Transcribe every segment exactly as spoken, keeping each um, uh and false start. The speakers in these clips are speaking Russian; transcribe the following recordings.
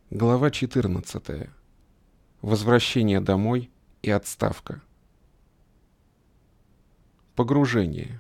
Глава четырнадцатая. Возвращение домой и отставка. Погружение.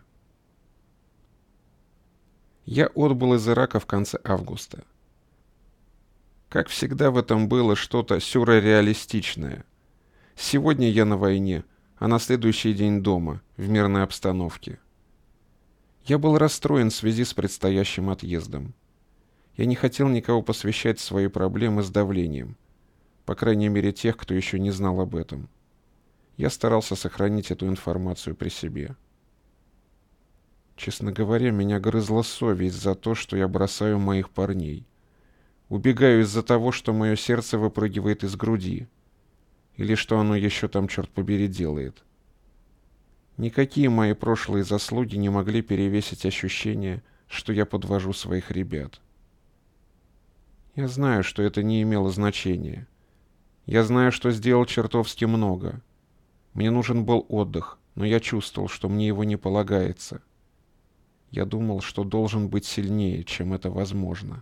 Я отбыл из Ирака в конце августа. Как всегда, в этом было что-то сюрреалистичное. Сегодня я на войне, а на следующий день дома, в мирной обстановке. Я был расстроен в связи с предстоящим отъездом. Я не хотел никого посвящать в свои проблемы с давлением, по крайней мере тех, кто еще не знал об этом. Я старался сохранить эту информацию при себе. Честно говоря, меня грызла совесть за то, что я бросаю моих парней. Убегаю из-за того, что мое сердце выпрыгивает из груди. Или что оно еще там, черт побери, делает. Никакие мои прошлые заслуги не могли перевесить ощущение, что я подвожу своих ребят. Я знаю, что это не имело значения. Я знаю, что сделал чертовски много. Мне нужен был отдых, но я чувствовал, что мне его не полагается. Я думал, что должен быть сильнее, чем это возможно.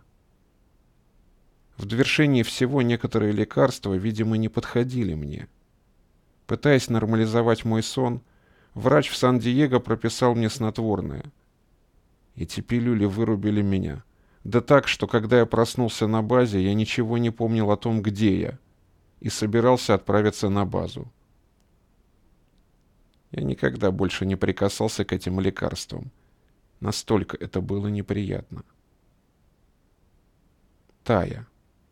В довершении всего некоторые лекарства, видимо, не подходили мне. Пытаясь нормализовать мой сон, врач в Сан-Диего прописал мне снотворное. Эти пилюли вырубили меня. Да так, что когда я проснулся на базе, я ничего не помнил о том, где я, и собирался отправиться на базу. Я никогда больше не прикасался к этим лекарствам. Настолько это было неприятно. Тая.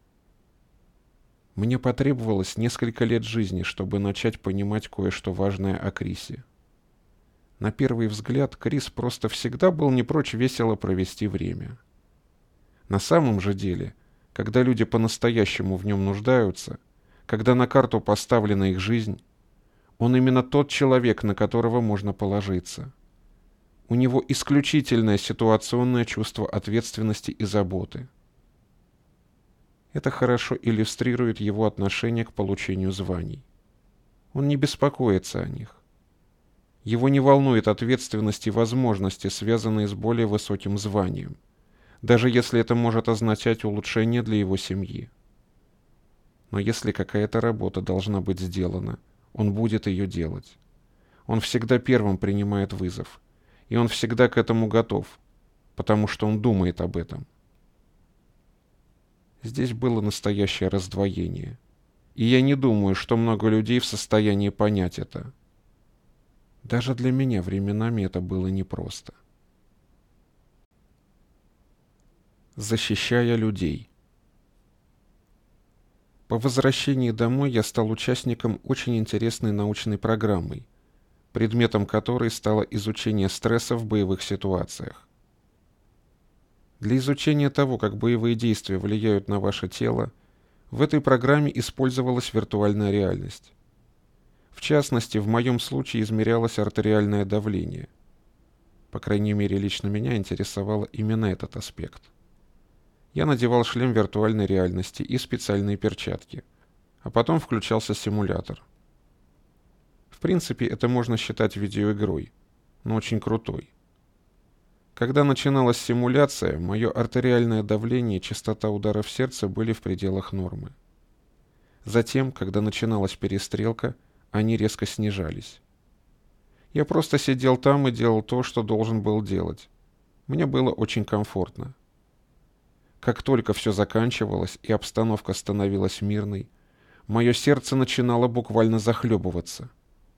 Мне потребовалось несколько лет жизни, чтобы начать понимать кое-что важное о Крисе. На первый взгляд, Крис просто всегда был не прочь весело провести время. На самом же деле, когда люди по-настоящему в нем нуждаются, когда на карту поставлена их жизнь, он именно тот человек, на которого можно положиться. У него исключительное ситуационное чувство ответственности и заботы. Это хорошо иллюстрирует его отношение к получению званий. Он не беспокоится о них. Его не волнует ответственность и возможности, связанные с более высоким званием, даже если это может означать улучшение для его семьи. Но если какая-то работа должна быть сделана, он будет ее делать. Он всегда первым принимает вызов, и он всегда к этому готов, потому что он думает об этом. Здесь было настоящее раздвоение, и я не думаю, что много людей в состоянии понять это. Даже для меня временами это было непросто. Защищая людей. По возвращении домой я стал участником очень интересной научной программы, предметом которой стало изучение стресса в боевых ситуациях. Для изучения того, как боевые действия влияют на ваше тело, в этой программе использовалась виртуальная реальность. В частности, в моем случае измерялось артериальное давление. По крайней мере, лично меня интересовал именно этот аспект. Я надевал шлем виртуальной реальности и специальные перчатки, а потом включался симулятор. В принципе, это можно считать видеоигрой, но очень крутой. Когда начиналась симуляция, мое артериальное давление и частота ударов сердца были в пределах нормы. Затем, когда начиналась перестрелка, они резко снижались. Я просто сидел там и делал то, что должен был делать. Мне было очень комфортно. Как только все заканчивалось и обстановка становилась мирной, мое сердце начинало буквально захлебываться.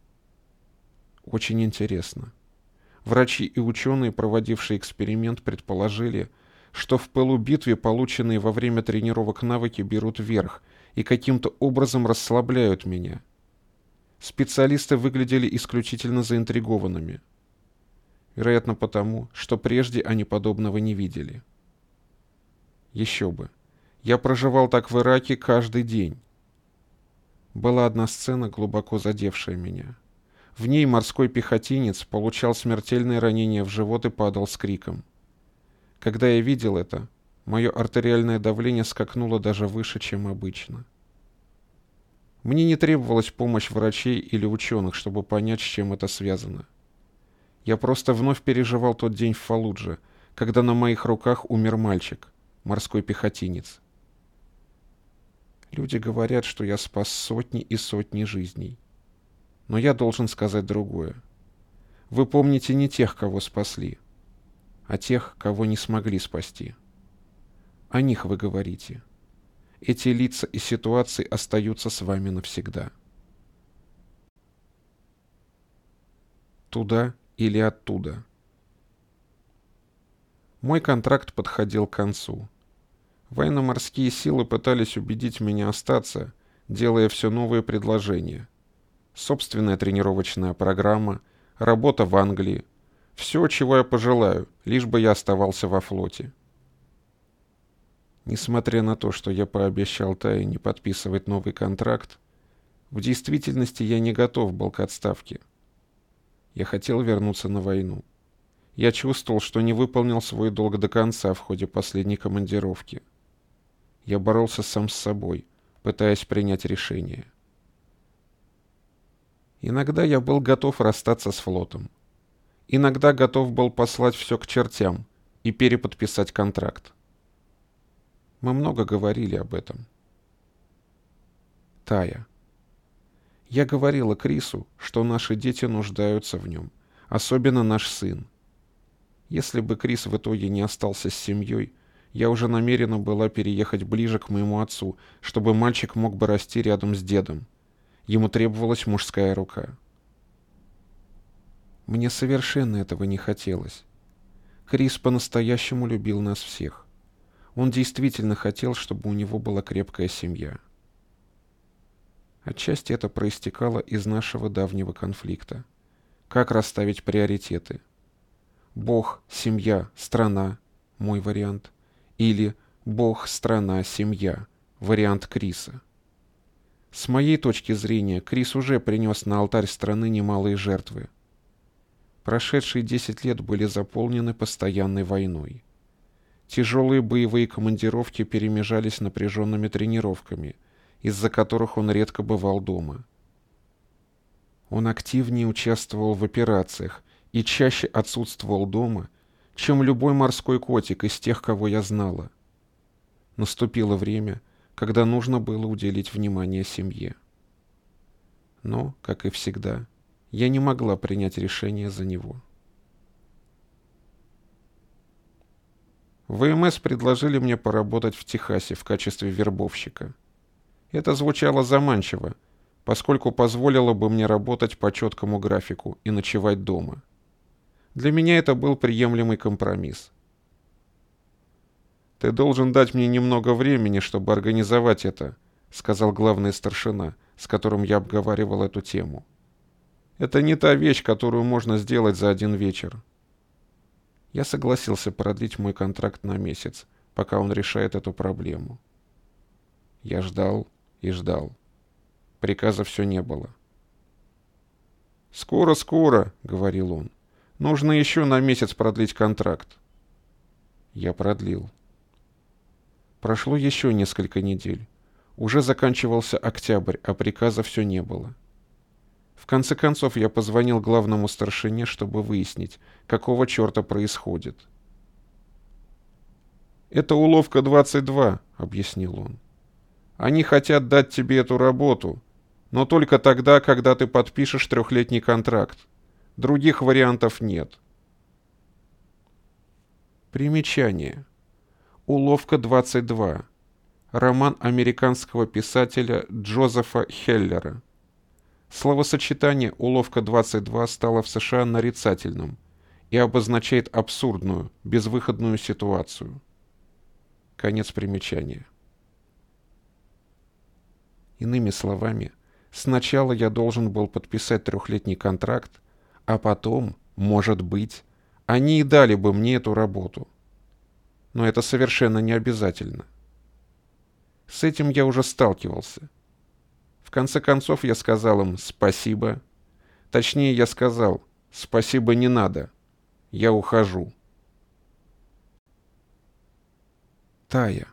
Очень интересно. Врачи и ученые, проводившие эксперимент, предположили, что в пылу битвы полученные во время тренировок навыки берут верх и каким-то образом расслабляют меня. Специалисты выглядели исключительно заинтригованными. Вероятно, потому, что прежде они подобного не видели. Еще бы. Я проживал так в Ираке каждый день. Была одна сцена, глубоко задевшая меня. В ней морской пехотинец получал смертельное ранение в живот и падал с криком. Когда я видел это, мое артериальное давление скакнуло даже выше, чем обычно. Мне не требовалась помощь врачей или ученых, чтобы понять, с чем это связано. Я просто вновь переживал тот день в Фаллудже, когда на моих руках умер мальчик, морской пехотинец. Люди говорят, что я спас сотни и сотни жизней. Но я должен сказать другое. Вы помните не тех, кого спасли, а тех, кого не смогли спасти. О них вы говорите. Эти лица и ситуации остаются с вами навсегда. Туда или оттуда. Мой контракт подходил к концу. Военно-морские силы пытались убедить меня остаться, делая все новые предложения. Собственная тренировочная программа, работа в Англии. Все, чего я пожелаю, лишь бы я оставался во флоте. Несмотря на то, что я пообещал Тае не подписывать новый контракт, в действительности я не готов был к отставке. Я хотел вернуться на войну. Я чувствовал, что не выполнил свой долг до конца в ходе последней командировки. Я боролся сам с собой, пытаясь принять решение. Иногда я был готов расстаться с флотом. Иногда готов был послать все к чертям и переподписать контракт. Мы много говорили об этом. Тая. Я говорила Крису, что наши дети нуждаются в нем, особенно наш сын. Если бы Крис в итоге не остался с семьей, я уже намерена была переехать ближе к моему отцу, чтобы мальчик мог бы расти рядом с дедом. Ему требовалась мужская рука. Мне совершенно этого не хотелось. Крис по-настоящему любил нас всех. Он действительно хотел, чтобы у него была крепкая семья. Отчасти это проистекало из нашего давнего конфликта. Как расставить приоритеты? Бог, семья, страна – мой вариант. Или Бог, страна, семья – вариант Криса. С моей точки зрения, Крис уже принес на алтарь страны немалые жертвы. Прошедшие десять лет были заполнены постоянной войной. Тяжелые боевые командировки перемежались напряженными тренировками, из-за которых он редко бывал дома. Он активнее участвовал в операциях и чаще отсутствовал дома, чем любой морской котик из тех, кого я знала. Наступило время, когда нужно было уделить внимание семье. Но, как и всегда, я не могла принять решение за него. ВМС предложили мне поработать в Техасе в качестве вербовщика. Это звучало заманчиво, поскольку позволило бы мне работать по четкому графику и ночевать дома. Для меня это был приемлемый компромисс. «Ты должен дать мне немного времени, чтобы организовать это», — сказал главный старшина, с которым я обговаривал эту тему. «Это не та вещь, которую можно сделать за один вечер». Я согласился продлить мой контракт на месяц, пока он решает эту проблему. Я ждал и ждал. Приказа все не было. «Скоро, скоро», — говорил он. «Нужно еще на месяц продлить контракт». Я продлил. Прошло еще несколько недель. Уже заканчивался октябрь, а приказа все не было. В конце концов, я позвонил главному старшине, чтобы выяснить, какого черта происходит. «Это уловка двадцать два», — объяснил он. «Они хотят дать тебе эту работу, но только тогда, когда ты подпишешь трехлетний контракт. Других вариантов нет». Примечание. Уловка двадцать два. Роман американского писателя Джозефа Хеллера. Словосочетание «уловка двадцать два» стало в США нарицательным и обозначает абсурдную, безвыходную ситуацию. Конец примечания. Иными словами, сначала я должен был подписать трехлетний контракт, а потом, может быть, они и дали бы мне эту работу. Но это совершенно не обязательно. С этим я уже сталкивался. В конце концов я сказал им «спасибо». Точнее, я сказал «спасибо, не надо. Я ухожу». Тая.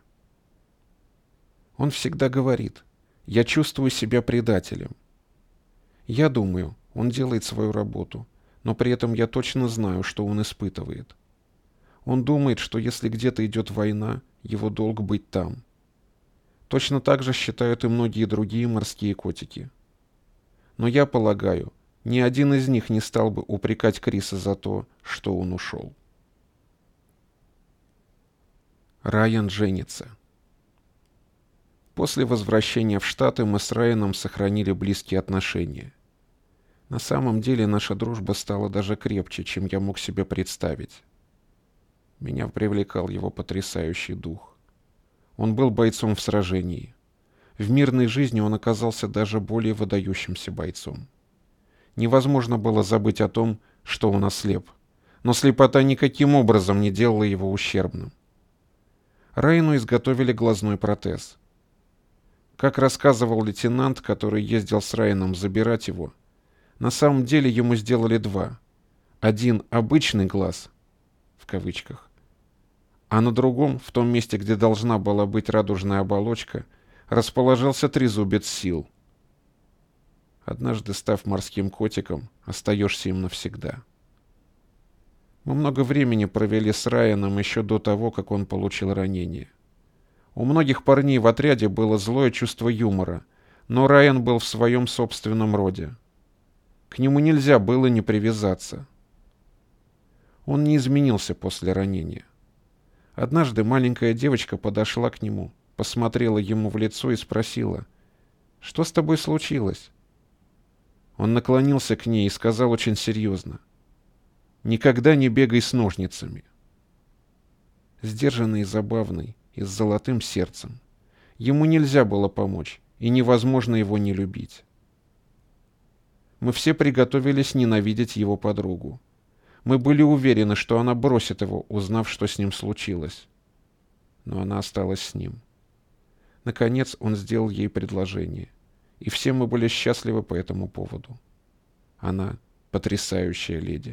Он всегда говорит «я чувствую себя предателем». Я думаю, он делает свою работу, но при этом я точно знаю, что он испытывает. Он думает, что если где-то идет война, его долг быть там. Точно так же считают и многие другие морские котики. Но я полагаю, ни один из них не стал бы упрекать Криса за то, что он ушел. Райан женится. После возвращения в Штаты мы с Райаном сохранили близкие отношения. На самом деле наша дружба стала даже крепче, чем я мог себе представить. Меня привлекал его потрясающий дух. Он был бойцом в сражении. В мирной жизни он оказался даже более выдающимся бойцом. Невозможно было забыть о том, что он ослеп, но слепота никаким образом не делала его ущербным. Райану изготовили глазной протез. Как рассказывал лейтенант, который ездил с Райаном забирать его, на самом деле ему сделали два. Один «обычный глаз», в кавычках, а на другом, в том месте, где должна была быть радужная оболочка, расположился трезубец сил. Однажды, став морским котиком, остаешься им навсегда. Мы много времени провели с Райаном еще до того, как он получил ранение. У многих парней в отряде было злое чувство юмора, но Райан был в своем собственном роде. К нему нельзя было не привязаться. Он не изменился после ранения. Однажды маленькая девочка подошла к нему, посмотрела ему в лицо и спросила: «Что с тобой случилось?» Он наклонился к ней и сказал очень серьезно: «Никогда не бегай с ножницами». Сдержанный и забавный, и с золотым сердцем. Ему нельзя было помочь, и невозможно его не любить. Мы все приготовились ненавидеть его подругу. Мы были уверены, что она бросит его, узнав, что с ним случилось. Но она осталась с ним. Наконец он сделал ей предложение, и все мы были счастливы по этому поводу. Она потрясающая леди.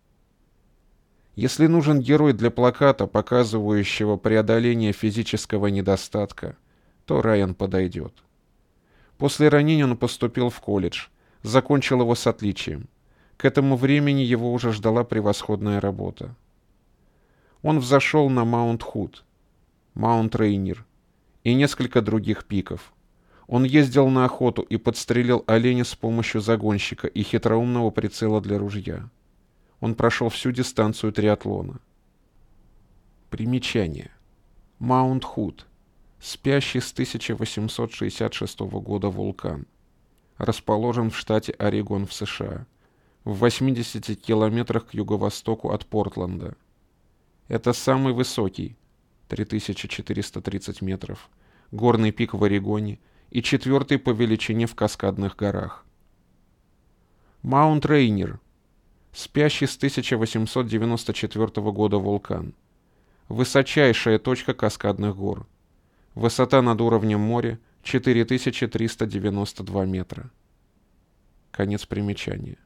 Если нужен герой для плаката, показывающего преодоление физического недостатка, то Райан подойдет. После ранения он поступил в колледж, закончил его с отличием. К этому времени его уже ждала превосходная работа. Он взошел на Маунт-Худ, Маунт-Рейнир и несколько других пиков. Он ездил на охоту и подстрелил оленя с помощью загонщика и хитроумного прицела для ружья. Он прошел всю дистанцию триатлона. Примечание. Маунт-Худ. Спящий с тысяча восемьсот шестьдесят шестого года вулкан. Расположен в штате Орегон в США. В восьмидесяти километрах к юго-востоку от Портленда. Это самый высокий, три тысячи четыреста тридцать метров, горный пик в Орегоне и четвертый по величине в Каскадных горах. Маунт-Рейнир. Спящий с тысяча восемьсот девяносто четвёртого года вулкан. Высочайшая точка Каскадных гор. Высота над уровнем моря четыре тысячи триста девяносто два метра. Конец примечания.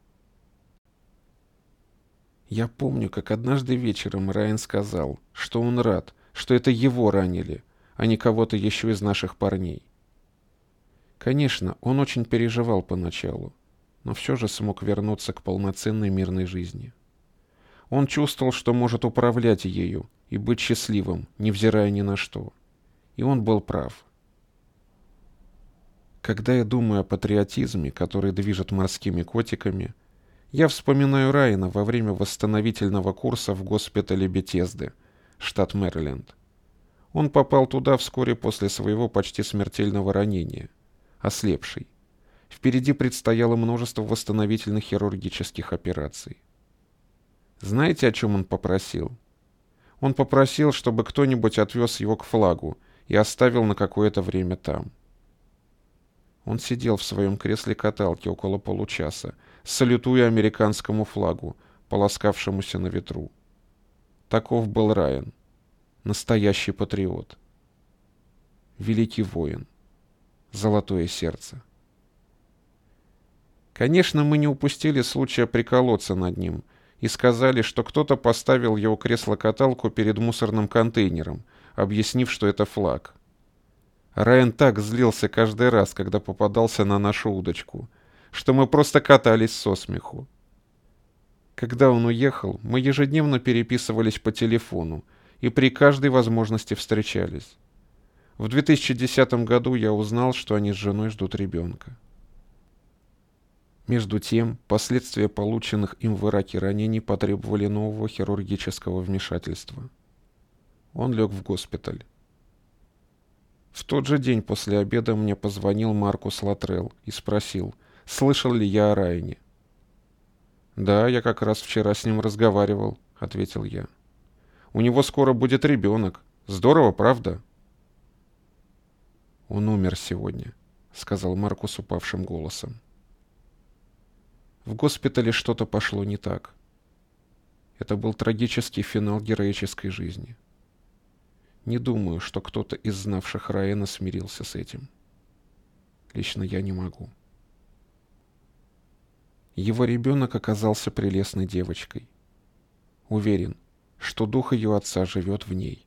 Я помню, как однажды вечером Райан сказал, что он рад, что это его ранили, а не кого-то еще из наших парней. Конечно, он очень переживал поначалу, но все же смог вернуться к полноценной мирной жизни. Он чувствовал, что может управлять ею и быть счастливым, невзирая ни на что. И он был прав. Когда я думаю о патриотизме, который движет морскими котиками, я вспоминаю Райана во время восстановительного курса в госпитале Бетезды, штат Мэриленд. Он попал туда вскоре после своего почти смертельного ранения, ослепший. Впереди предстояло множество восстановительных хирургических операций. Знаете, о чем он попросил? Он попросил, чтобы кто-нибудь отвез его к флагу и оставил на какое-то время там. Он сидел в своем кресле-каталке около получаса, салютуя американскому флагу, полоскавшемуся на ветру. Таков был Райан. Настоящий патриот. Великий воин. Золотое сердце. Конечно, мы не упустили случая приколоться над ним и сказали, что кто-то поставил его кресло-каталку перед мусорным контейнером, объяснив, что это флаг. Райан так злился каждый раз, когда попадался на нашу удочку, что мы просто катались со смеху. Когда он уехал, мы ежедневно переписывались по телефону и при каждой возможности встречались. В две тысячи десятом году я узнал, что они с женой ждут ребенка. Между тем, последствия полученных им в Ираке ранений потребовали нового хирургического вмешательства. Он лег в госпиталь. В тот же день после обеда мне позвонил Маркус Латрелл и спросил, слышал ли я о Райане. «Да, я как раз вчера с ним разговаривал», — ответил я. «У него скоро будет ребенок. Здорово, правда?» «Он умер сегодня», — сказал Маркус упавшим голосом. В госпитале что-то пошло не так. Это был трагический финал героической жизни. Не думаю, что кто-то из знавших Райана смирился с этим. Лично я не могу. Его ребенок оказался прелестной девочкой. Уверен, что дух ее отца живет в ней.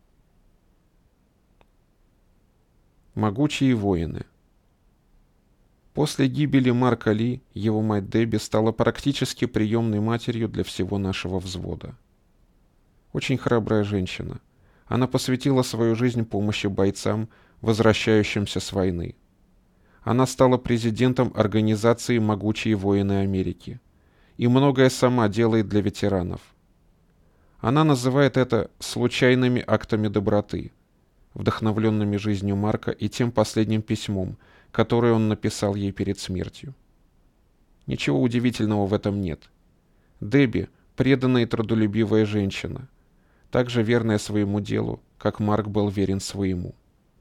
Могучие воины. После гибели Марка Ли его мать Дебби стала практически приемной матерью для всего нашего взвода. Очень храбрая женщина. Она посвятила свою жизнь помощи бойцам, возвращающимся с войны. Она стала президентом организации «Могучие воины Америки» и многое сама делает для ветеранов. Она называет это случайными актами доброты, вдохновленными жизнью Марка и тем последним письмом, которое он написал ей перед смертью. Ничего удивительного в этом нет. Дебби – преданная и трудолюбивая женщина, так же верная своему делу, как Марк был верен своему.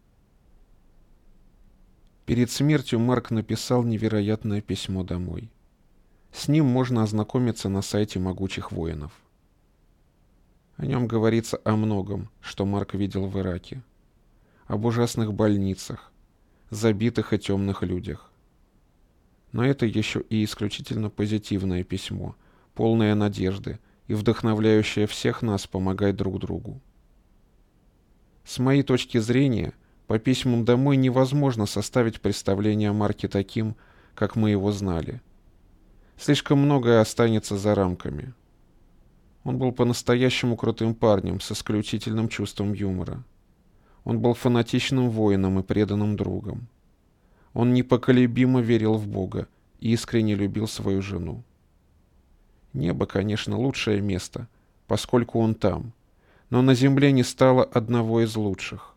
Перед смертью Марк написал невероятное письмо домой. С ним можно ознакомиться на сайте «Могучих воинов». О нем говорится о многом, что Марк видел в Ираке. Об ужасных больницах, забитых и темных людях. Но это еще и исключительно позитивное письмо, полное надежды и вдохновляющее всех нас помогать друг другу. С моей точки зрения, по письмам домой невозможно составить представление о Марке таким, как мы его знали. Слишком многое останется за рамками. Он был по-настоящему крутым парнем с исключительным чувством юмора. Он был фанатичным воином и преданным другом. Он непоколебимо верил в Бога и искренне любил свою жену. Небо, конечно, лучшее место, поскольку он там, но на земле не стало одного из лучших.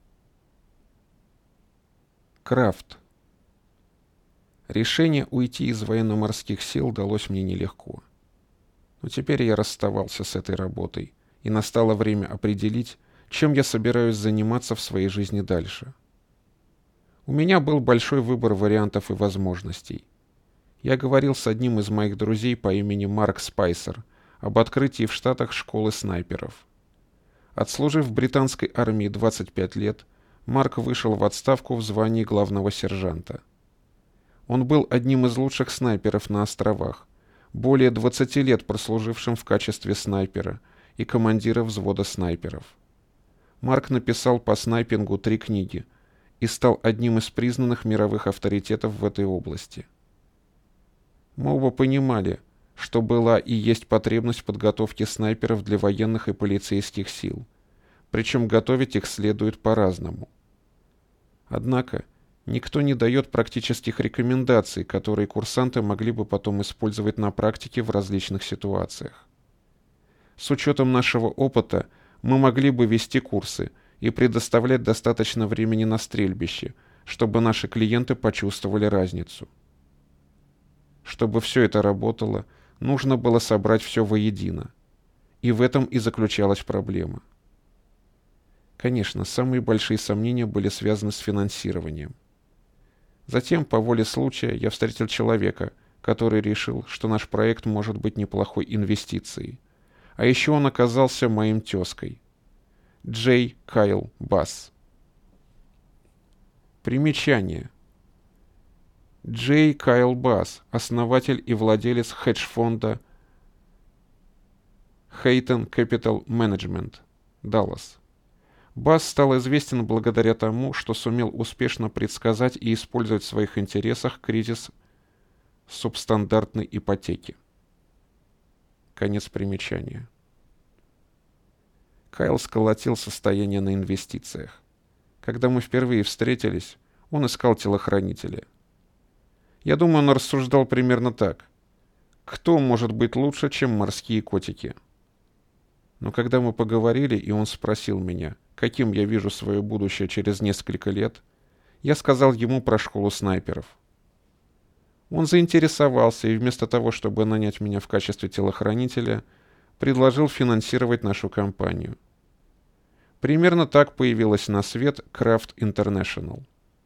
Крафт. Решение уйти из военно-морских сил далось мне нелегко. Но теперь я расставался с этой работой, и настало время определить, чем я собираюсь заниматься в своей жизни дальше. У меня был большой выбор вариантов и возможностей. Я говорил с одним из моих друзей по имени Марк Спайсер об открытии в Штатах школы снайперов. Отслужив в британской армии двадцать пять лет, Марк вышел в отставку в звании главного сержанта. Он был одним из лучших снайперов на островах, более двадцати лет прослужившим в качестве снайпера и командира взвода снайперов. Марк написал по снайпингу три книги и стал одним из признанных мировых авторитетов в этой области. Мы оба понимали, что была и есть потребность в подготовке снайперов для военных и полицейских сил, причем готовить их следует по-разному. Однако никто не дает практических рекомендаций, которые курсанты могли бы потом использовать на практике в различных ситуациях. С учетом нашего опыта мы могли бы вести курсы и предоставлять достаточно времени на стрельбище, чтобы наши клиенты почувствовали разницу. Чтобы все это работало, нужно было собрать все воедино. И в этом и заключалась проблема. Конечно, самые большие сомнения были связаны с финансированием. Затем, по воле случая, я встретил человека, который решил, что наш проект может быть неплохой инвестицией. А еще он оказался моим тезкой. Джей Кайл Басс. Примечание. Джей Кайл Басс, основатель и владелец хедж-фонда Hayton Capital Management, Даллас. Басс стал известен благодаря тому, что сумел успешно предсказать и использовать в своих интересах кризис субстандартной ипотеки. Конец примечания. Кайл сколотил состояние на инвестициях. Когда мы впервые встретились, он искал телохранителя. Я думаю, он рассуждал примерно так. Кто может быть лучше, чем морские котики? Но когда мы поговорили, и он спросил меня, каким я вижу свое будущее через несколько лет, я сказал ему про школу снайперов. Он заинтересовался и вместо того, чтобы нанять меня в качестве телохранителя, предложил финансировать нашу компанию. Примерно так появилась на свет Craft International.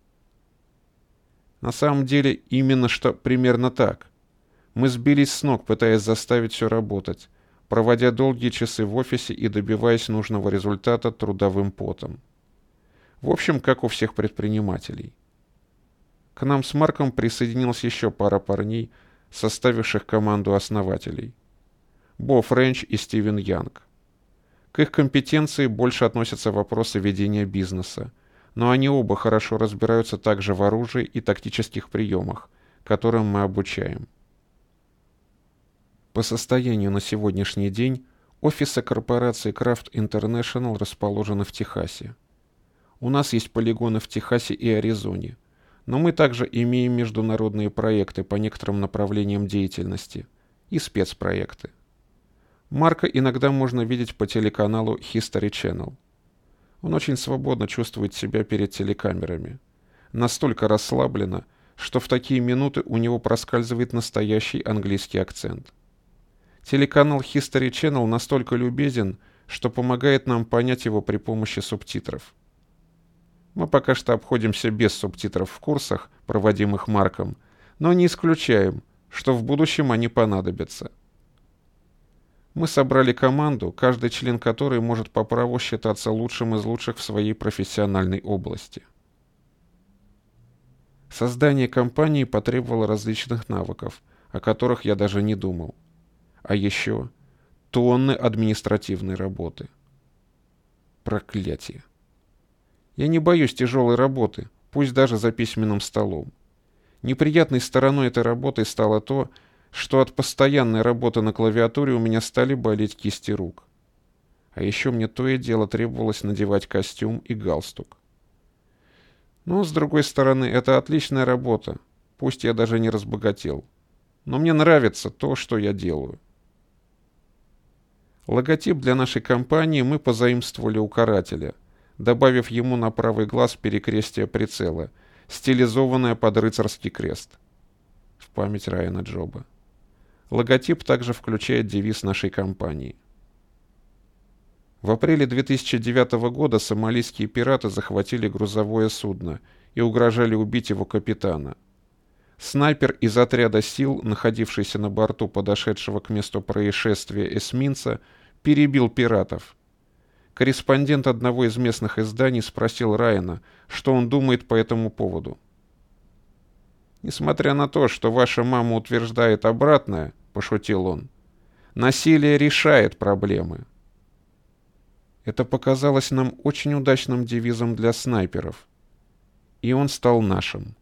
На самом деле, именно что примерно так. Мы сбились с ног, пытаясь заставить все работать, проводя долгие часы в офисе и добиваясь нужного результата трудовым потом. В общем, как у всех предпринимателей. К нам с Марком присоединилась еще пара парней, составивших команду основателей. Бо Френч и Стивен Янг. К их компетенции больше относятся вопросы ведения бизнеса, но они оба хорошо разбираются также в оружии и тактических приемах, которым мы обучаем. По состоянию на сегодняшний день офисы корпорации Craft International расположены в Техасе. У нас есть полигоны в Техасе и Аризоне, но мы также имеем международные проекты по некоторым направлениям деятельности и спецпроекты. Марка иногда можно видеть по телеканалу History Channel. Он очень свободно чувствует себя перед телекамерами. Настолько расслабленно, что в такие минуты у него проскальзывает настоящий английский акцент. Телеканал History Channel настолько любезен, что помогает нам понять его при помощи субтитров. Мы пока что обходимся без субтитров в курсах, проводимых Марком, но не исключаем, что в будущем они понадобятся. Мы собрали команду, каждый член которой может по праву считаться лучшим из лучших в своей профессиональной области. Создание компании потребовало различных навыков, о которых я даже не думал. А еще тонны административной работы. Проклятие. Я не боюсь тяжелой работы, пусть даже за письменным столом. Неприятной стороной этой работы стало то, что от постоянной работы на клавиатуре у меня стали болеть кисти рук. А еще мне то и дело требовалось надевать костюм и галстук. Но, с другой стороны, это отличная работа, пусть я даже не разбогател. Но мне нравится то, что я делаю. Логотип для нашей компании мы позаимствовали у карателя, добавив ему на правый глаз перекрестие прицела, стилизованное под рыцарский крест. В память Райана Джоба. Логотип также включает девиз нашей компании. В апреле две тысячи девятого года сомалийские пираты захватили грузовое судно и угрожали убить его капитана. Снайпер из отряда сил, находившийся на борту подошедшего к месту происшествия эсминца, перебил пиратов. Корреспондент одного из местных изданий спросил Райана, что он думает по этому поводу. «Несмотря на то, что ваша мама утверждает обратное, — пошутил он, — насилие решает проблемы». Это показалось нам очень удачным девизом для снайперов. И он стал нашим.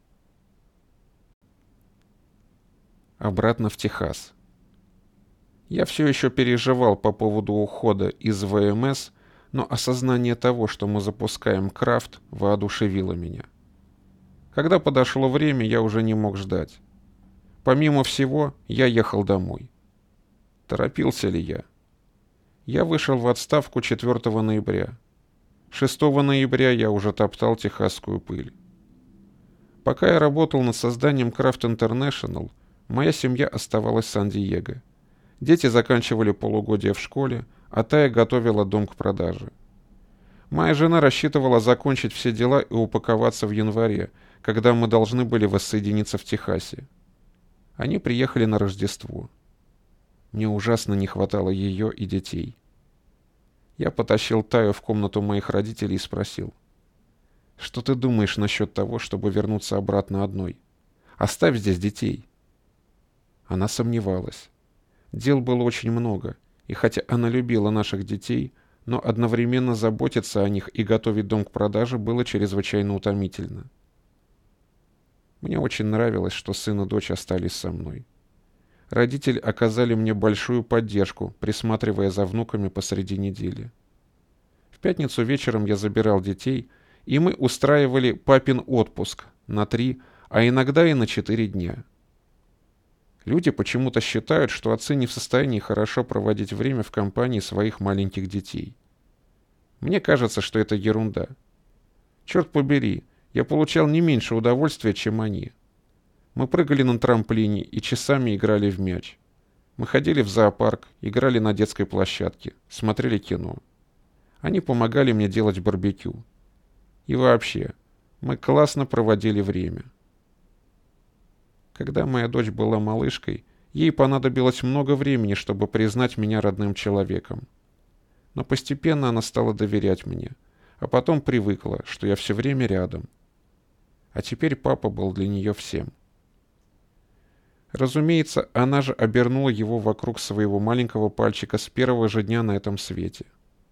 Обратно в Техас. Я все еще переживал по поводу ухода из ВМС, но осознание того, что мы запускаем Крафт, воодушевило меня. Когда подошло время, я уже не мог ждать. Помимо всего, я ехал домой. Торопился ли я? Я вышел в отставку четвёртого ноября. шестого ноября я уже топтал техасскую пыль. Пока я работал над созданием Craft International, моя семья оставалась в Сан-Диего. Дети заканчивали полугодие в школе, а Тая готовила дом к продаже. Моя жена рассчитывала закончить все дела и упаковаться в январе, когда мы должны были воссоединиться в Техасе. Они приехали на Рождество. Мне ужасно не хватало ее и детей. Я потащил Таю в комнату моих родителей и спросил: «Что ты думаешь насчет того, чтобы вернуться обратно одной? Оставь здесь детей». Она сомневалась. Дел было очень много, и хотя она любила наших детей, но одновременно заботиться о них и готовить дом к продаже было чрезвычайно утомительно. Мне очень нравилось, что сын и дочь остались со мной. Родители оказали мне большую поддержку, присматривая за внуками посреди недели. В пятницу вечером я забирал детей и мы устраивали папин отпуск на три, а иногда и на четыре дня. Люди почему-то считают, что отцы не в состоянии хорошо проводить время в компании своих маленьких детей. Мне кажется, что это ерунда. Черт побери, я получал не меньше удовольствия, чем они. Мы прыгали на трамплине и часами играли в мяч. Мы ходили в зоопарк, играли на детской площадке, смотрели кино. Они помогали мне делать барбекю. И вообще, мы классно проводили время. Когда моя дочь была малышкой, ей понадобилось много времени, чтобы признать меня родным человеком. Но постепенно она стала доверять мне, а потом привыкла, что я все время рядом. А теперь папа был для нее всем. Разумеется, она же обернула его вокруг своего маленького пальчика с первого же дня на этом свете.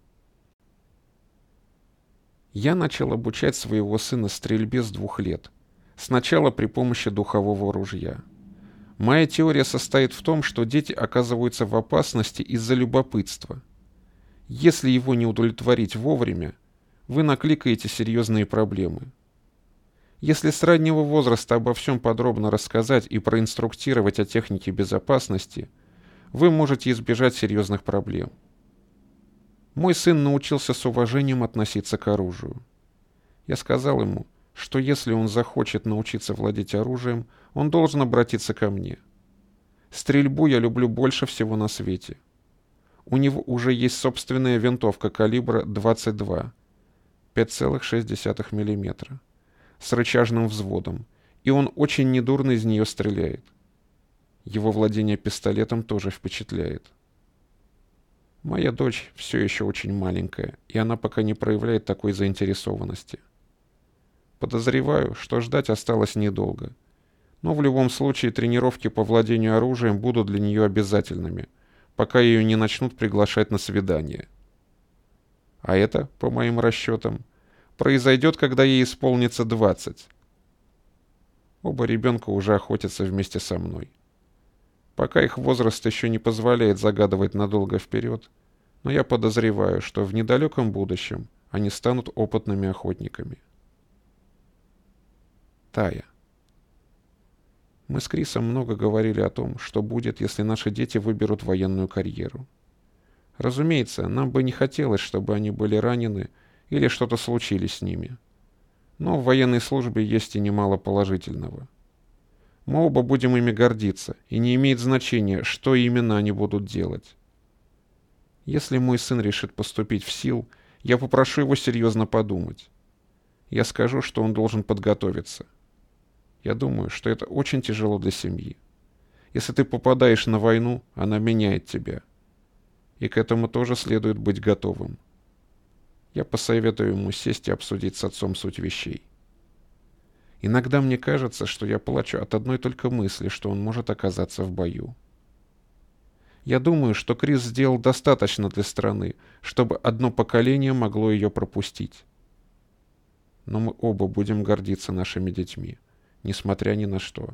Я начал обучать своего сына стрельбе с двух лет. Сначала при помощи духового ружья. Моя теория состоит в том, что дети оказываются в опасности из-за любопытства. Если его не удовлетворить вовремя, вы накликаете серьезные проблемы. Если с раннего возраста обо всем подробно рассказать и проинструктировать о технике безопасности, вы можете избежать серьезных проблем. Мой сын научился с уважением относиться к оружию. Я сказал ему, что если он захочет научиться владеть оружием, он должен обратиться ко мне. Стрельбу я люблю больше всего на свете. У него уже есть собственная винтовка калибра двадцать два, пять целых шесть десятых миллиметра, с рычажным взводом, и он очень недурно из нее стреляет. Его владение пистолетом тоже впечатляет. Моя дочь все еще очень маленькая, и она пока не проявляет такой заинтересованности. Подозреваю, что ждать осталось недолго. Но в любом случае тренировки по владению оружием будут для нее обязательными, пока ее не начнут приглашать на свидание. А это, по моим расчетам, произойдет, когда ей исполнится двадцать. Оба ребенка уже охотятся вместе со мной. Пока их возраст еще не позволяет загадывать надолго вперед, но я подозреваю, что в недалеком будущем они станут опытными охотниками. Тая. Мы с Крисом много говорили о том, что будет, если наши дети выберут военную карьеру. Разумеется, нам бы не хотелось, чтобы они были ранены или что-то случилось с ними. Но в военной службе есть и немало положительного. Мы оба будем ими гордиться, и не имеет значения, что именно они будут делать. Если мой сын решит поступить в СИЛ, я попрошу его серьезно подумать. Я скажу, что он должен подготовиться. Я думаю, что это очень тяжело для семьи. Если ты попадаешь на войну, она меняет тебя. И к этому тоже следует быть готовым. Я посоветую ему сесть и обсудить с отцом суть вещей. Иногда мне кажется, что я плачу от одной только мысли, что он может оказаться в бою. Я думаю, что Крис сделал достаточно для страны, чтобы одно поколение могло ее пропустить. Но мы оба будем гордиться нашими детьми, несмотря ни на что.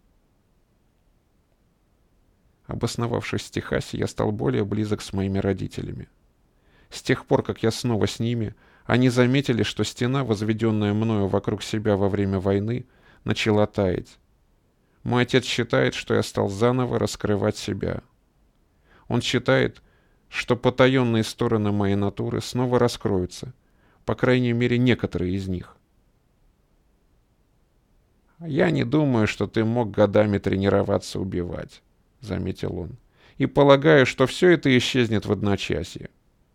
Обосновавшись в Техасе, я стал более близок с моими родителями. С тех пор, как я снова с ними, они заметили, что стена, возведенная мною вокруг себя во время войны, начала таять. Мой отец считает, что я стал заново раскрывать себя. Он считает, что потаенные стороны моей натуры снова раскроются, по крайней мере, некоторые из них. «Я не думаю, что ты мог годами тренироваться убивать», — заметил он, «и полагаю, что все это исчезнет в одночасье».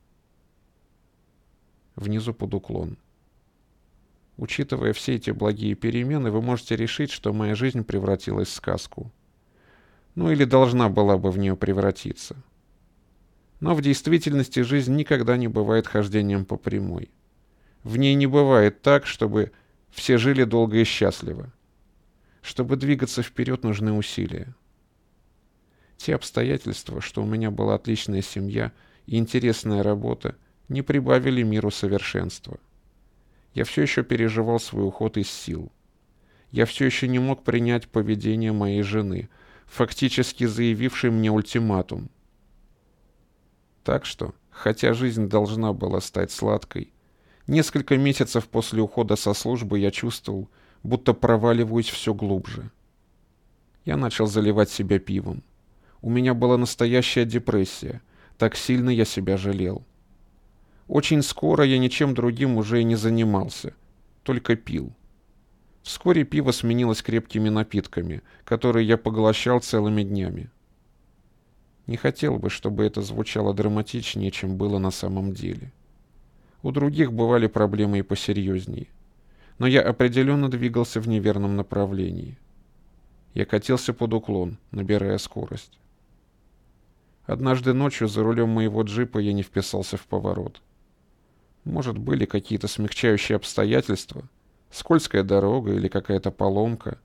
Внизу под уклон. Учитывая все эти благие перемены, вы можете решить, что моя жизнь превратилась в сказку. Ну или должна была бы в нее превратиться. Но в действительности жизнь никогда не бывает хождением по прямой. В ней не бывает так, чтобы все жили долго и счастливо. Чтобы двигаться вперед, нужны усилия. Те обстоятельства, что у меня была отличная семья и интересная работа, не прибавили миру совершенства. Я все еще переживал свой уход из сил. Я все еще не мог принять поведение моей жены, фактически заявившей мне ультиматум. Так что, хотя жизнь должна была стать сладкой, Несколько месяцев после ухода со службы я чувствовал, будто проваливаюсь все глубже. Я начал заливать себя пивом. У меня была настоящая депрессия, так сильно я себя жалел. Очень скоро я ничем другим уже и не занимался, только пил. Вскоре пиво сменилось крепкими напитками, которые я поглощал целыми днями. Не хотел бы, чтобы это звучало драматичнее, чем было на самом деле. У других бывали проблемы и посерьезнее. Но я определенно двигался в неверном направлении. Я катился под уклон, набирая скорость. Однажды ночью за рулем моего джипа я не вписался в поворот. Может, были какие-то смягчающие обстоятельства, скользкая дорога или какая-то поломка.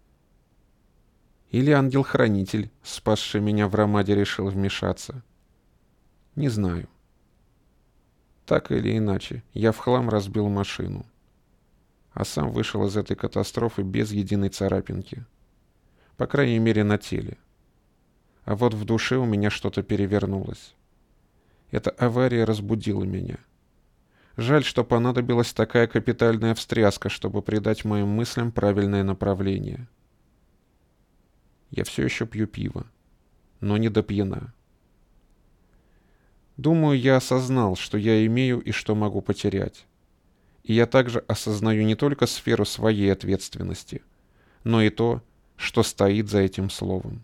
Или ангел-хранитель, спасший меня в Ромаде, решил вмешаться. Не знаю. Так или иначе, я в хлам разбил машину. А сам вышел из этой катастрофы без единой царапинки. По крайней мере, на теле. А вот в душе у меня что-то перевернулось. Эта авария разбудила меня. Жаль, что понадобилась такая капитальная встряска, чтобы придать моим мыслям правильное направление. Я все еще пью пиво, но не до пьяна. Думаю, я осознал, что я имею и что могу потерять. И я также осознаю не только сферу своей ответственности, но и то, что стоит за этим словом.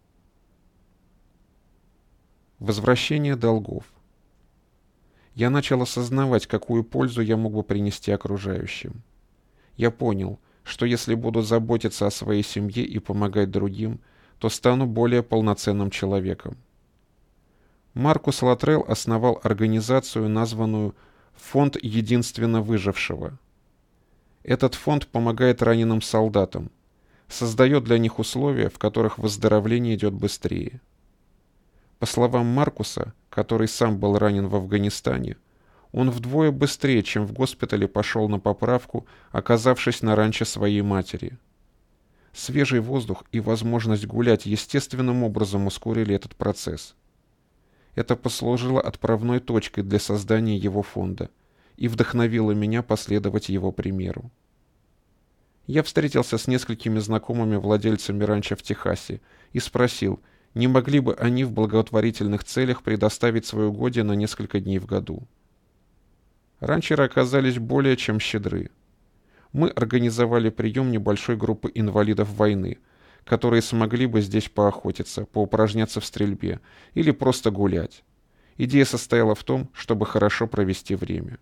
Возвращение долгов. Я начал осознавать, какую пользу я мог бы принести окружающим. Я понял, что если буду заботиться о своей семье и помогать другим, то стану более полноценным человеком. Маркус Латрелл основал организацию, названную «Фонд единственно выжившего». Этот фонд помогает раненым солдатам, создает для них условия, в которых выздоровление идет быстрее. По словам Маркуса, который сам был ранен в Афганистане, он вдвое быстрее, чем в госпитале, пошел на поправку, оказавшись на ранчо своей матери. Свежий воздух и возможность гулять естественным образом ускорили этот процесс. Это послужило отправной точкой для создания его фонда и вдохновило меня последовать его примеру. Я встретился с несколькими знакомыми владельцами ранчо в Техасе и спросил, не могли бы они в благотворительных целях предоставить свои угодья на несколько дней в году. Ранчеры оказались более чем щедры. Мы организовали прием небольшой группы инвалидов войны, которые смогли бы здесь поохотиться, поупражняться в стрельбе или просто гулять. Идея состояла в том, чтобы хорошо провести время.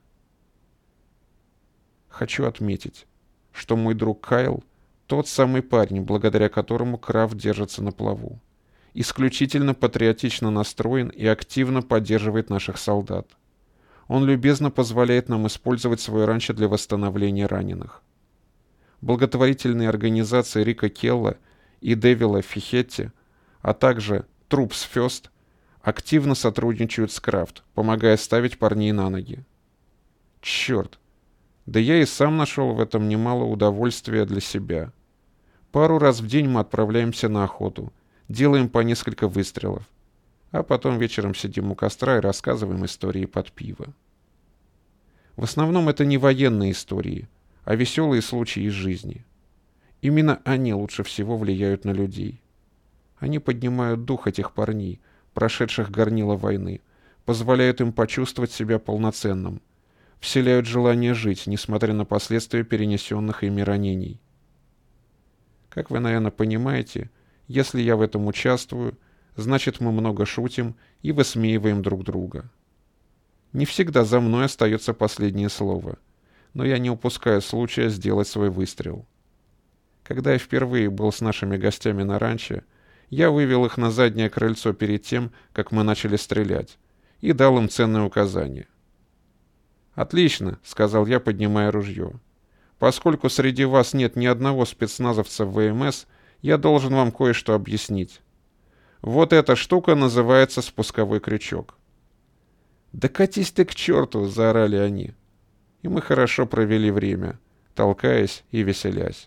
Хочу отметить, что мой друг Кайл – тот самый парень, благодаря которому Крафт держится на плаву. Исключительно патриотично настроен и активно поддерживает наших солдат. Он любезно позволяет нам использовать свое ранчо для восстановления раненых. Благотворительные организации Рика Келла и Дэвила Фихетти, а также Troops First, активно сотрудничают с Крафт, помогая ставить парней на ноги. Черт! Да я и сам нашел в этом немало удовольствия для себя. Пару раз в день мы отправляемся на охоту, делаем по несколько выстрелов, а потом вечером сидим у костра и рассказываем истории под пиво. В основном это не военные истории, а веселые случаи из жизни. Именно они лучше всего влияют на людей. Они поднимают дух этих парней, прошедших горнило войны, позволяют им почувствовать себя полноценным, вселяют желание жить, несмотря на последствия перенесенных ими ранений. Как вы, наверное, понимаете, если я в этом участвую, значит, мы много шутим и высмеиваем друг друга. Не всегда за мной остается последнее слово, но я не упускаю случая сделать свой выстрел. Когда я впервые был с нашими гостями на ранчо, я вывел их на заднее крыльцо перед тем, как мы начали стрелять, и дал им ценное указание. «Отлично», — сказал я, поднимая ружье. «Поскольку среди вас нет ни одного спецназовца в ВМС, я должен вам кое-что объяснить. Вот эта штука называется спусковой крючок». «Да катись ты к черту!» — заорали они. И мы хорошо провели время, толкаясь и веселясь.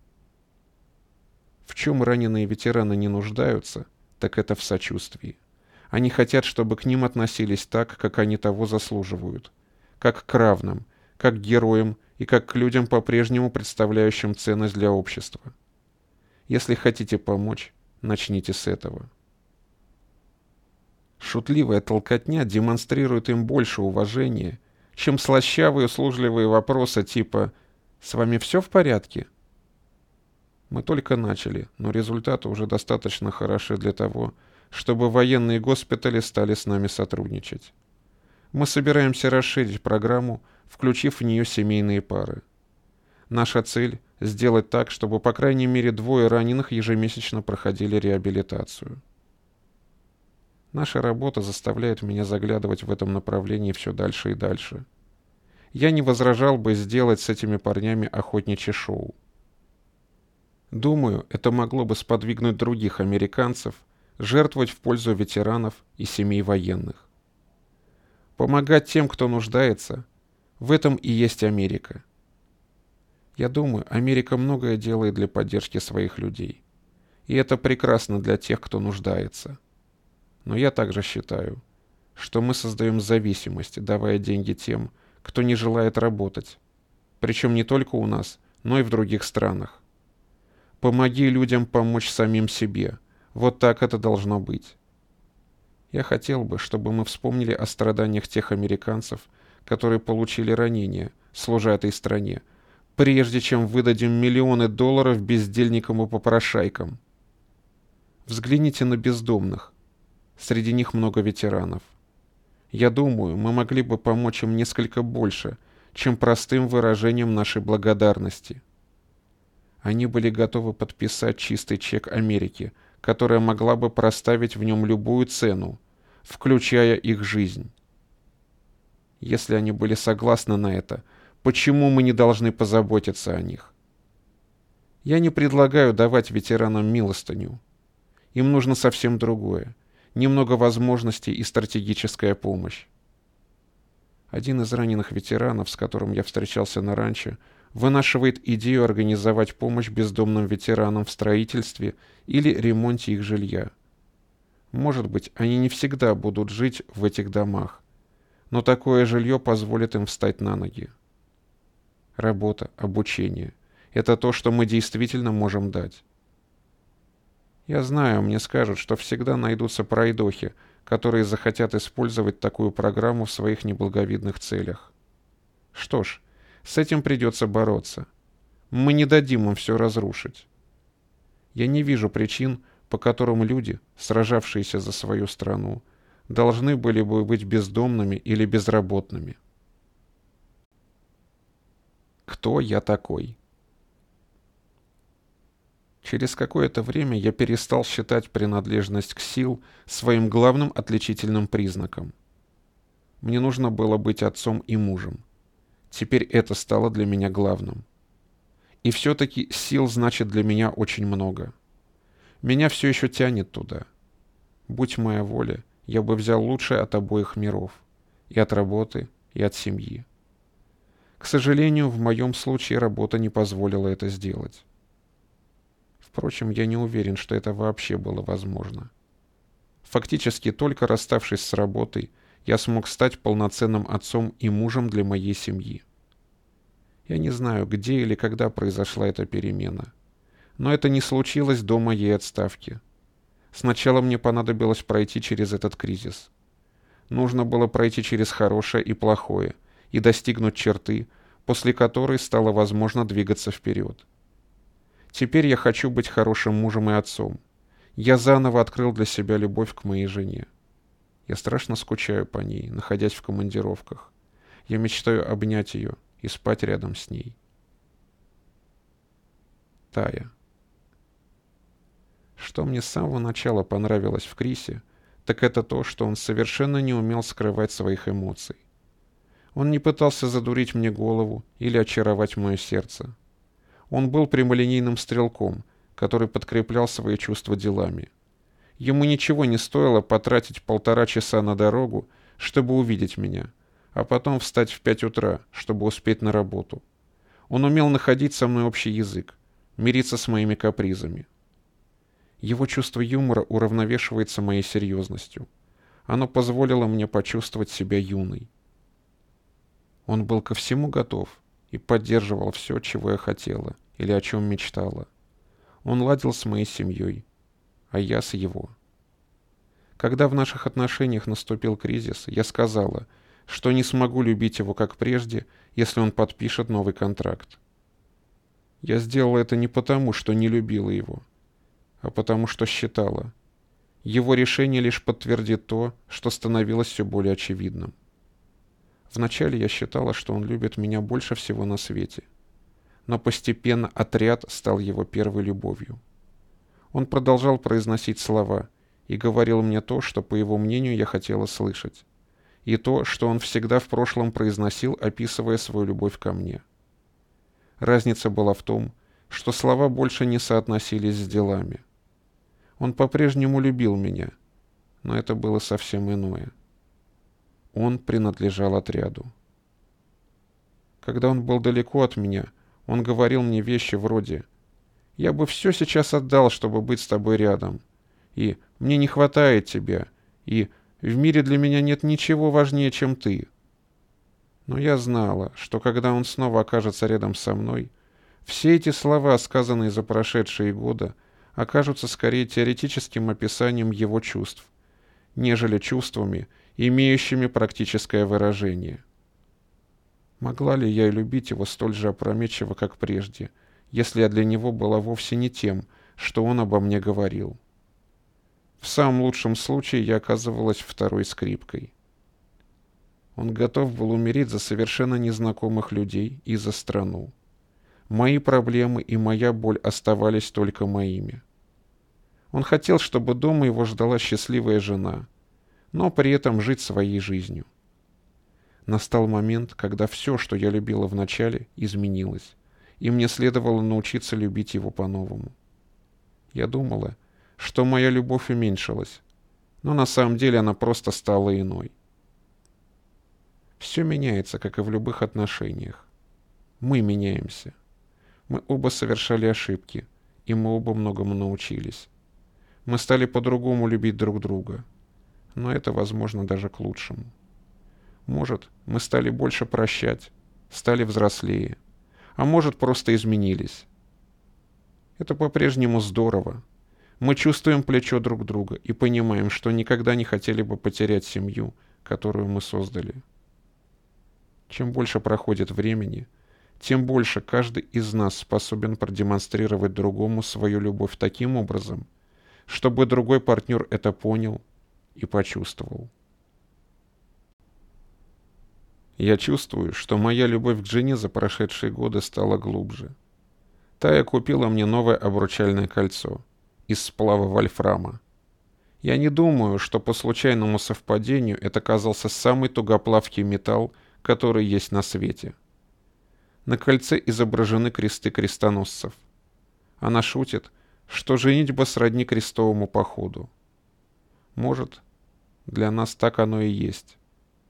В чем раненые ветераны не нуждаются, так это в сочувствии. Они хотят, чтобы к ним относились так, как они того заслуживают, как к равным, как к героям и как к людям, по-прежнему представляющим ценность для общества. Если хотите помочь, начните с этого. Шутливая толкотня демонстрирует им больше уважения, чем слащавые услужливые вопросы типа «С вами все в порядке?». Мы только начали, но результаты уже достаточно хороши для того, чтобы военные госпитали стали с нами сотрудничать. Мы собираемся расширить программу, включив в нее семейные пары. Наша цель – сделать так, чтобы по крайней мере двое раненых ежемесячно проходили реабилитацию. Наша работа заставляет меня заглядывать в этом направлении все дальше и дальше. Я не возражал бы сделать с этими парнями охотничье шоу. Думаю, это могло бы сподвигнуть других американцев жертвовать в пользу ветеранов и семей военных. Помогать тем, кто нуждается – в этом и есть Америка. Я думаю, Америка многое делает для поддержки своих людей. И это прекрасно для тех, кто нуждается. Но я также считаю, что мы создаем зависимость, давая деньги тем, кто не желает работать. Причем не только у нас, но и в других странах. Помоги людям помочь самим себе. Вот так это должно быть. Я хотел бы, чтобы мы вспомнили о страданиях тех американцев, которые получили ранения, служа этой стране, прежде чем выдадим миллионы долларов бездельникам и попрошайкам. Взгляните на бездомных. Среди них много ветеранов. Я думаю, мы могли бы помочь им несколько больше, чем простым выражением нашей благодарности. Они были готовы подписать чистый чек Америки, которая могла бы проставить в нем любую цену, включая их жизнь. Если они были согласны на это, почему мы не должны позаботиться о них? Я не предлагаю давать ветеранам милостыню. Им нужно совсем другое. Немного возможностей и стратегическая помощь. Один из раненых ветеранов, с которым я встречался на ранчо, вынашивает идею организовать помощь бездомным ветеранам в строительстве или ремонте их жилья. Может быть, они не всегда будут жить в этих домах, но такое жилье позволит им встать на ноги. Работа, обучение – это то, что мы действительно можем дать. Я знаю, мне скажут, что всегда найдутся пройдохи, которые захотят использовать такую программу в своих неблаговидных целях. Что ж, с этим придется бороться. Мы не дадим им все разрушить. Я не вижу причин, по которым люди, сражавшиеся за свою страну, должны были бы быть бездомными или безработными. Кто я такой? Через какое-то время я перестал считать принадлежность к сил своим главным отличительным признаком. Мне нужно было быть отцом и мужем. Теперь это стало для меня главным. И все-таки сил значит для меня очень много. Меня все еще тянет туда. Будь моя воля, я бы взял лучшее от обоих миров. И от работы, и от семьи. К сожалению, в моем случае работа не позволила это сделать. Впрочем, я не уверен, что это вообще было возможно. Фактически, только расставшись с работой, я смог стать полноценным отцом и мужем для моей семьи. Я не знаю, где или когда произошла эта перемена. Но это не случилось до моей отставки. Сначала мне понадобилось пройти через этот кризис. Нужно было пройти через хорошее и плохое и достигнуть черты, после которой стало возможно двигаться вперед. Теперь я хочу быть хорошим мужем и отцом. Я заново открыл для себя любовь к моей жене. Я страшно скучаю по ней, находясь в командировках. Я мечтаю обнять ее и спать рядом с ней. Тая. Что мне с самого начала понравилось в Крисе, так это то, что он совершенно не умел скрывать своих эмоций. Он не пытался задурить мне голову или очаровать мое сердце. Он был прямолинейным стрелком, который подкреплял свои чувства делами. Ему ничего не стоило потратить полтора часа на дорогу, чтобы увидеть меня, а потом встать в пять утра, чтобы успеть на работу. Он умел находить со мной общий язык, мириться с моими капризами. Его чувство юмора уравновешивается моей серьезностью. Оно позволило мне почувствовать себя юной. Он был ко всему готов и поддерживал все, чего я хотела или о чем мечтала. Он ладил с моей семьей, а я с его. Когда в наших отношениях наступил кризис, я сказала, что не смогу любить его как прежде, если он подпишет новый контракт. Я сделала это не потому, что не любила его, а потому что считала, его решение лишь подтвердит то, что становилось все более очевидным. Вначале я считала, что он любит меня больше всего на свете, но постепенно отряд стал его первой любовью. Он продолжал произносить слова и говорил мне то, что, по его мнению, я хотела слышать, и то, что он всегда в прошлом произносил, описывая свою любовь ко мне. Разница была в том, что слова больше не соотносились с делами. Он по-прежнему любил меня, но это было совсем иное. Он принадлежал отряду. Когда он был далеко от меня, он говорил мне вещи вроде «Я бы все сейчас отдал, чтобы быть с тобой рядом», и «Мне не хватает тебя», и «В мире для меня нет ничего важнее, чем ты». Но я знала, что когда он снова окажется рядом со мной, все эти слова, сказанные за прошедшие годы, окажутся скорее теоретическим описанием его чувств, нежели чувствами, имеющими практическое выражение. Могла ли я любить его столь же опрометчиво, как прежде, если я для него была вовсе не тем, что он обо мне говорил? В самом лучшем случае я оказывалась второй скрипкой. Он готов был умереть за совершенно незнакомых людей и за страну. Мои проблемы и моя боль оставались только моими. Он хотел, чтобы дома его ждала счастливая жена, но при этом жить своей жизнью. Настал момент, когда все, что я любила вначале, изменилось, и мне следовало научиться любить его по-новому. Я думала, что моя любовь уменьшилась, но на самом деле она просто стала иной. Все меняется, как и в любых отношениях. Мы меняемся. Мы оба совершали ошибки, и мы оба многому научились. Мы стали по-другому любить друг друга, но это, возможно, даже к лучшему. Может, мы стали больше прощать, стали взрослее, а может, просто изменились. Это по-прежнему здорово. Мы чувствуем плечо друг друга и понимаем, что никогда не хотели бы потерять семью, которую мы создали. Чем больше проходит времени, тем больше каждый из нас способен продемонстрировать другому свою любовь таким образом, чтобы другой партнер это понял и почувствовал. Я чувствую, что моя любовь к жене за прошедшие годы стала глубже. Тая купила мне новое обручальное кольцо из сплава вольфрама. Я не думаю, что по случайному совпадению это оказался самый тугоплавкий металл, который есть на свете. На кольце изображены кресты крестоносцев. Она шутит, что женитьба сродни крестовому походу. Может, для нас так оно и есть.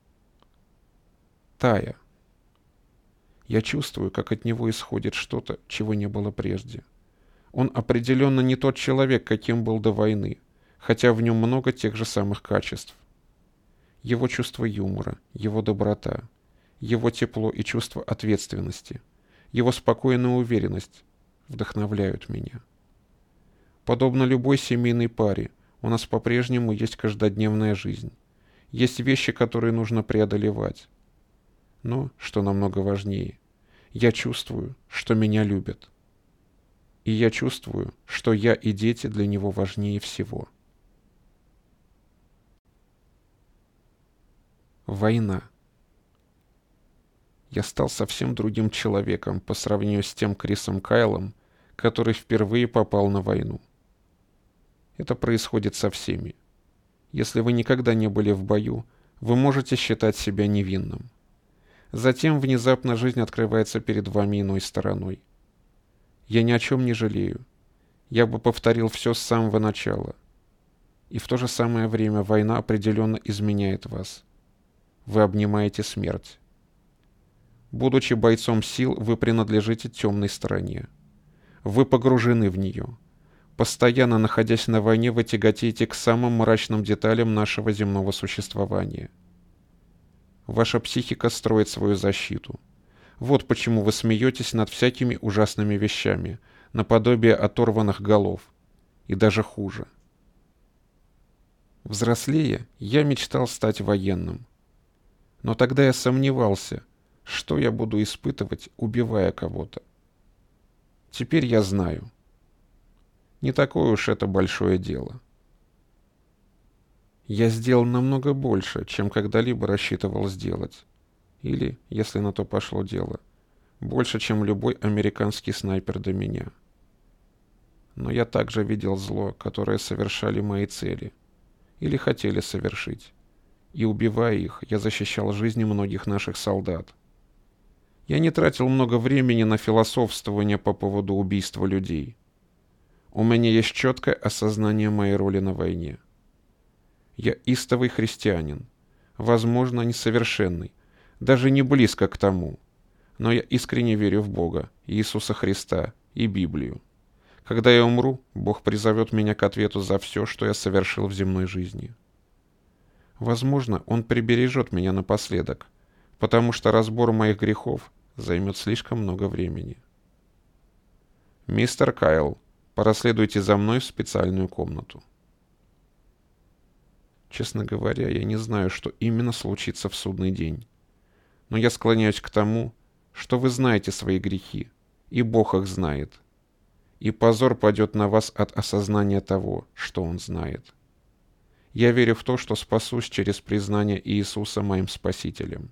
Тая. Я чувствую, как от него исходит что-то, чего не было прежде. Он определенно не тот человек, каким был до войны, хотя в нем много тех же самых качеств. Его чувство юмора, его доброта, его тепло и чувство ответственности, его спокойная уверенность вдохновляют меня. Подобно любой семейной паре, у нас по-прежнему есть каждодневная жизнь. Есть вещи, которые нужно преодолевать. Но, что намного важнее, я чувствую, что меня любят. И я чувствую, что я и дети для него важнее всего. Война. Я стал совсем другим человеком по сравнению с тем Крисом Кайлом, который впервые попал на войну. Это происходит со всеми. Если вы никогда не были в бою, вы можете считать себя невинным. Затем внезапно жизнь открывается перед вами иной стороной. Я ни о чем не жалею. Я бы повторил все с самого начала. И в то же самое время война определенно изменяет вас. Вы обнимаете смерть. Будучи бойцом сил, вы принадлежите темной стороне. Вы погружены в нее. Постоянно находясь на войне, вы тяготеете к самым мрачным деталям нашего земного существования. Ваша психика строит свою защиту. Вот почему вы смеетесь над всякими ужасными вещами, наподобие оторванных голов, и даже хуже. Взрослея, я мечтал стать военным. Но тогда я сомневался, что я буду испытывать, убивая кого-то. Теперь я знаю. Не такое уж это большое дело. Я сделал намного больше, чем когда-либо рассчитывал сделать. Или, если на то пошло дело, больше, чем любой американский снайпер до меня. Но я также видел зло, которое совершали мои цели, или хотели совершить. И убивая их, я защищал жизни многих наших солдат. Я не тратил много времени на философствование по поводу убийства людей. У меня есть четкое осознание моей роли на войне. Я истовый христианин, возможно, несовершенный, даже не близко к тому, но я искренне верю в Бога, Иисуса Христа и Библию. Когда я умру, Бог призовет меня к ответу за все, что я совершил в земной жизни. Возможно, Он прибережет меня напоследок, потому что разбор моих грехов займет слишком много времени. Мистер Кайл, проследуйте за мной в специальную комнату. Честно говоря, я не знаю, что именно случится в судный день. Но я склоняюсь к тому, что вы знаете свои грехи, и Бог их знает. И позор падет на вас от осознания того, что Он знает. Я верю в то, что спасусь через признание Иисуса моим Спасителем.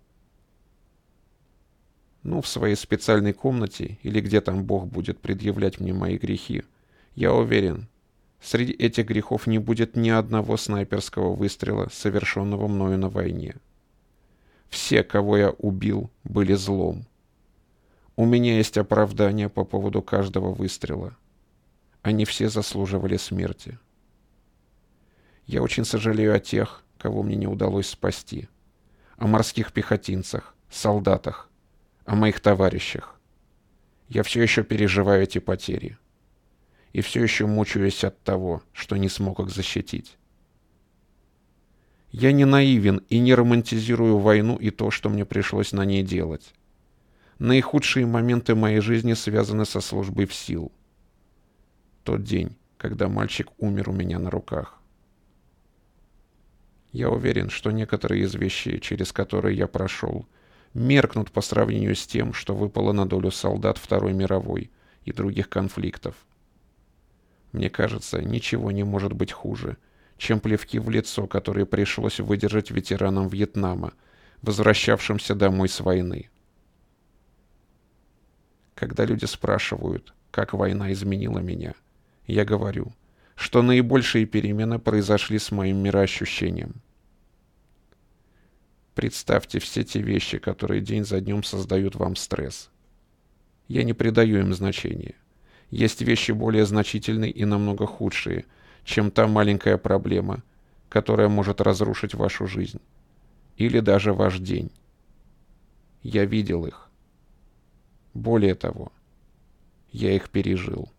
Ну, в своей специальной комнате, или где там Бог будет предъявлять мне мои грехи, я уверен, среди этих грехов не будет ни одного снайперского выстрела, совершенного мною на войне. Все, кого я убил, были злом. У меня есть оправдание по поводу каждого выстрела. Они все заслуживали смерти. Я очень сожалею о тех, кого мне не удалось спасти. О морских пехотинцах, солдатах, о моих товарищах. Я все еще переживаю эти потери. И все еще мучаюсь от того, что не смог их защитить. Я не наивен и не романтизирую войну и то, что мне пришлось на ней делать. Наихудшие моменты моей жизни связаны со службой в сил. Тот день, когда мальчик умер у меня на руках. Я уверен, что некоторые из вещей, через которые я прошел, меркнут по сравнению с тем, что выпало на долю солдат Второй мировой и других конфликтов. Мне кажется, ничего не может быть хуже, чем плевки в лицо, которые пришлось выдержать ветеранам Вьетнама, возвращавшимся домой с войны. Когда люди спрашивают, как война изменила меня, я говорю, что наибольшие перемены произошли с моим мироощущением. Представьте все те вещи, которые день за днем создают вам стресс. Я не придаю им значения. Есть вещи более значительные и намного худшие, чем та маленькая проблема, которая может разрушить вашу жизнь. Или даже ваш день. Я видел их. Более того, я их пережил.